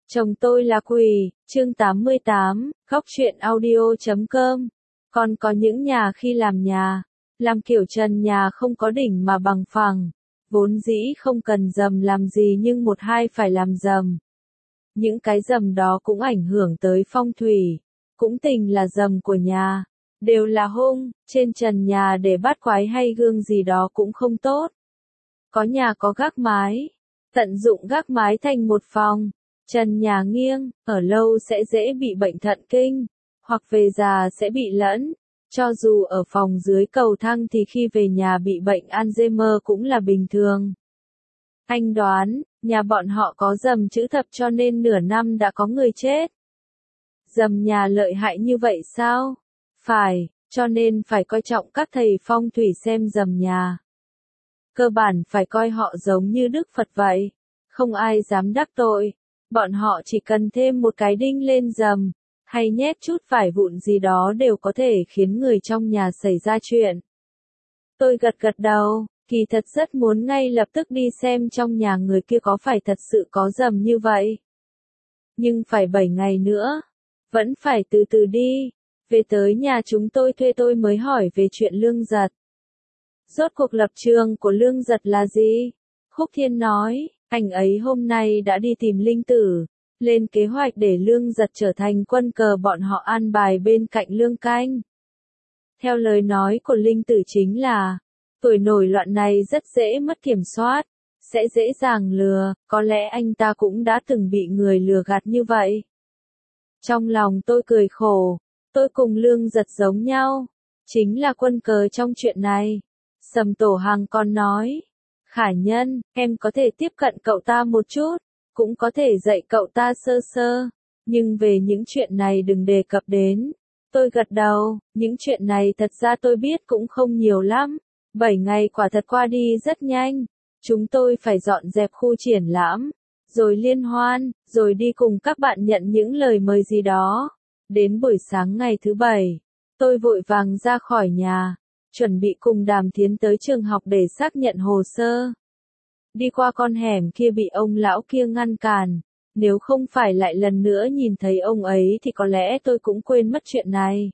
Chồng tôi là quỷ, chương 88, góc truyện audio.com. Còn có những nhà khi làm nhà, làm kiểu trần nhà không có đỉnh mà bằng phẳng, vốn dĩ không cần rầm làm gì nhưng một hai phải làm rầm. Những cái rầm đó cũng ảnh hưởng tới phong thủy, cũng tình là rầm của nhà, đều là hung, trên trần nhà để bát quái hay gương gì đó cũng không tốt. Có nhà có gác mái, tận dụng gác mái thành một phòng. Trần nhà nghiêng, ở lâu sẽ dễ bị bệnh thận kinh, hoặc về già sẽ bị lẫn. Cho dù ở phòng dưới cầu thang thì khi về nhà bị bệnh Alzheimer cũng là bình thường. Anh đoán, nhà bọn họ có rầm chữ thập cho nên nửa năm đã có người chết. Rầm nhà lợi hại như vậy sao? Phải, cho nên phải coi trọng các thầy phong thủy xem rầm nhà. Cơ bản phải coi họ giống như Đức Phật vậy, không ai dám đắc tội. Bọn họ chỉ cần thêm một cái đinh lên rầm, hay nhét chút vải vụn gì đó đều có thể khiến người trong nhà xảy ra chuyện. Tôi gật gật đầu, kỳ thật rất muốn ngay lập tức đi xem trong nhà người kia có phải thật sự có rầm như vậy. Nhưng phải 7 ngày nữa, vẫn phải từ từ đi, về tới nhà chúng tôi thuê tôi mới hỏi về chuyện Lương Giật. Rốt cuộc lập trường của Lương Giật là gì? Khúc Thiên nói. Anh ấy hôm nay đã đi tìm Linh Tử, lên kế hoạch để Lương Giật trở thành quân cờ bọn họ an bài bên cạnh Lương Canh. Theo lời nói của Linh Tử chính là, tuổi nổi loạn này rất dễ mất kiểm soát, sẽ dễ dàng lừa, có lẽ anh ta cũng đã từng bị người lừa gạt như vậy. Trong lòng tôi cười khổ, tôi cùng Lương Giật giống nhau, chính là quân cờ trong chuyện này. Sầm Tổ Hằng còn nói. Khả Nhân, em có thể tiếp cận cậu ta một chút, cũng có thể dạy cậu ta sơ sơ, nhưng về những chuyện này đừng đề cập đến. Tôi gật đầu, những chuyện này thật ra tôi biết cũng không nhiều lắm. 7 ngày quả thật qua đi rất nhanh, chúng tôi phải dọn dẹp khu triển lãm, rồi liên hoan, rồi đi cùng các bạn nhận những lời mời gì đó. Đến buổi sáng ngày thứ 7, tôi vội vàng ra khỏi nhà. Chuẩn bị cùng Đàm Thiến tới trường học để xác nhận hồ sơ. Đi qua con hẻm kia bị ông lão kia ngăn cản, nếu không phải lại lần nữa nhìn thấy ông ấy thì có lẽ tôi cũng quên mất chuyện này.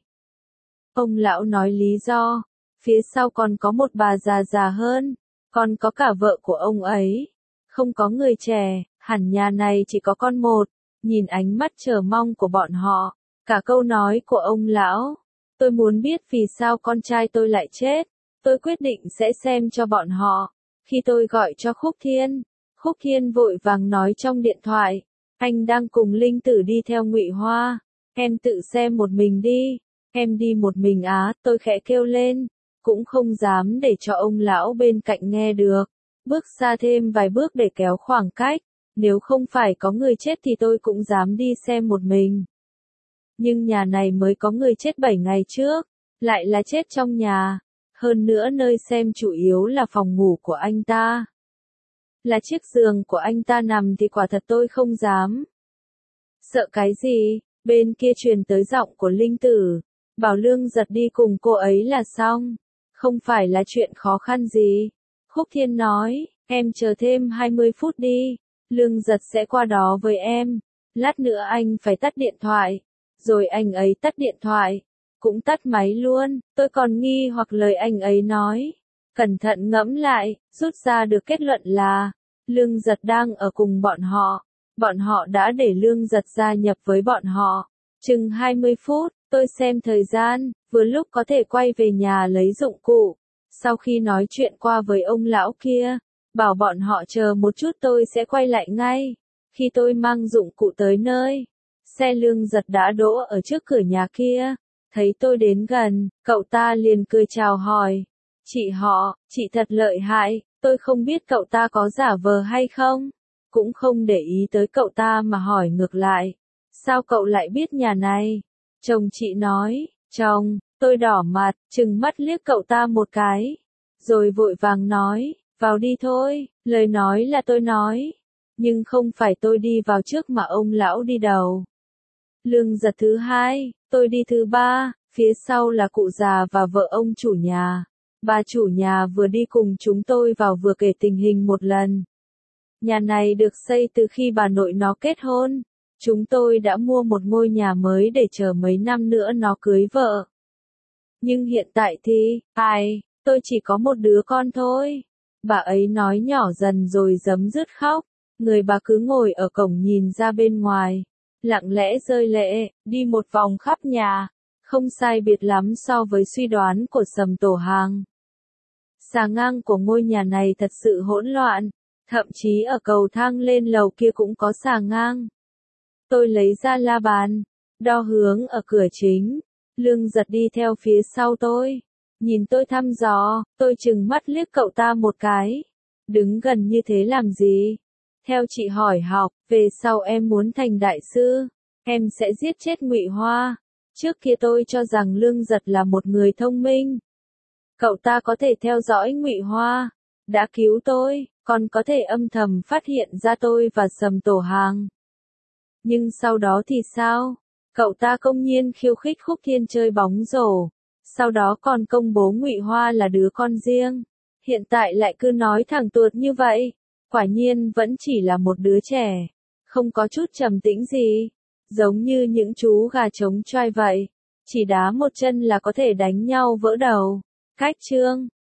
Ông lão nói lý do, phía sau còn có một bà già hơn, còn có cả vợ của ông ấy. Không có người trẻ, hẳn nhà này chỉ có con một, nhìn ánh mắt chờ mong của bọn họ, cả câu nói của ông lão. Tôi muốn biết vì sao con trai tôi lại chết, tôi quyết định sẽ xem cho bọn họ. Khi tôi gọi cho Khúc Thiên vội vàng nói trong điện thoại, anh đang cùng Linh Tử đi theo Ngụy Hoa, em tự xem một mình đi. Em đi một mình á, tôi khẽ kêu lên, cũng không dám để cho ông lão bên cạnh nghe được, bước xa thêm vài bước để kéo khoảng cách, nếu không phải có người chết thì tôi cũng dám đi xem một mình. Nhưng nhà này mới có người chết 7 ngày trước, lại là chết trong nhà, hơn nữa nơi xem chủ yếu là phòng ngủ của anh ta. Là chiếc giường của anh ta nằm thì quả thật tôi không dám. Sợ cái gì, bên kia truyền tới giọng của Linh Tử, bảo Lương Giật đi cùng cô ấy là xong, không phải là chuyện khó khăn gì. Khúc Thiên nói, em chờ thêm 20 phút đi, Lương Giật sẽ qua đó với em, lát nữa anh phải tắt điện thoại. Rồi anh ấy tắt điện thoại, cũng tắt máy luôn, tôi còn nghi hoặc lời anh ấy nói. Cẩn thận ngẫm lại, rút ra được kết luận là, Lương Giật đang ở cùng bọn họ đã để Lương Giật gia nhập với bọn họ. Chừng 20 phút, tôi xem thời gian, vừa lúc có thể quay về nhà lấy dụng cụ. Sau khi nói chuyện qua với ông lão kia, bảo bọn họ chờ một chút tôi sẽ quay lại ngay. Khi tôi mang dụng cụ tới nơi, xe Lương Giật đã đỗ ở trước cửa nhà kia, thấy tôi đến gần, cậu ta liền cười chào hỏi. Chị thật lợi hại, tôi không biết cậu ta có giả vờ hay không, cũng không để ý tới cậu ta mà hỏi ngược lại. Sao cậu lại biết nhà này? Chồng chị nói, chồng, tôi đỏ mặt, trừng mắt liếc cậu ta một cái, rồi vội vàng nói, vào đi thôi, lời nói là tôi nói, nhưng không phải tôi đi vào trước mà ông lão đi đầu. Lương Giật thứ 2, tôi đi thứ 3, phía sau là cụ già và vợ ông chủ nhà. Bà chủ nhà vừa đi cùng chúng tôi vào vừa kể tình hình một lần. Nhà này được xây từ khi bà nội nó kết hôn, Chúng tôi đã mua một ngôi nhà mới để chờ mấy năm nữa nó cưới vợ. Nhưng hiện tại thì, tôi chỉ có một đứa con thôi. Bà ấy nói nhỏ dần rồi giấm dứt khóc. Người bà cứ ngồi ở cổng nhìn ra bên ngoài, lặng lẽ rơi lệ, đi một vòng khắp nhà. Không sai biệt lắm so với suy đoán của Sầm Tổ Hàng. Xà ngang của ngôi nhà này thật sự hỗn loạn, thậm chí ở cầu thang lên lầu kia cũng có xà ngang. Tôi lấy ra la bàn, đo hướng ở cửa chính, Lương Giật đi theo phía sau tôi. Nhìn tôi thăm dò, tôi trừng mắt liếc cậu ta một cái. Đứng gần như thế làm gì? Theo chị hỏi học, về sau em muốn thành đại sư, em sẽ giết chết Ngụy Hoa. Trước kia tôi cho rằng Lương Giật là một người thông minh. Cậu ta có thể theo dõi Ngụy Hoa, đã cứu tôi, còn có thể âm thầm phát hiện ra tôi và Sầm Tổ Hàng. Nhưng sau đó thì sao? Cậu ta công nhiên khiêu khích Khúc Thiên chơi bóng rổ, sau đó còn công bố Ngụy Hoa là đứa con riêng. Hiện tại lại cứ nói thẳng tuột như vậy, quả nhiên vẫn chỉ là một đứa trẻ, không có chút trầm tĩnh gì, giống như những chú gà trống choai vậy, chỉ đá một chân là có thể đánh nhau vỡ đầu. Cách chương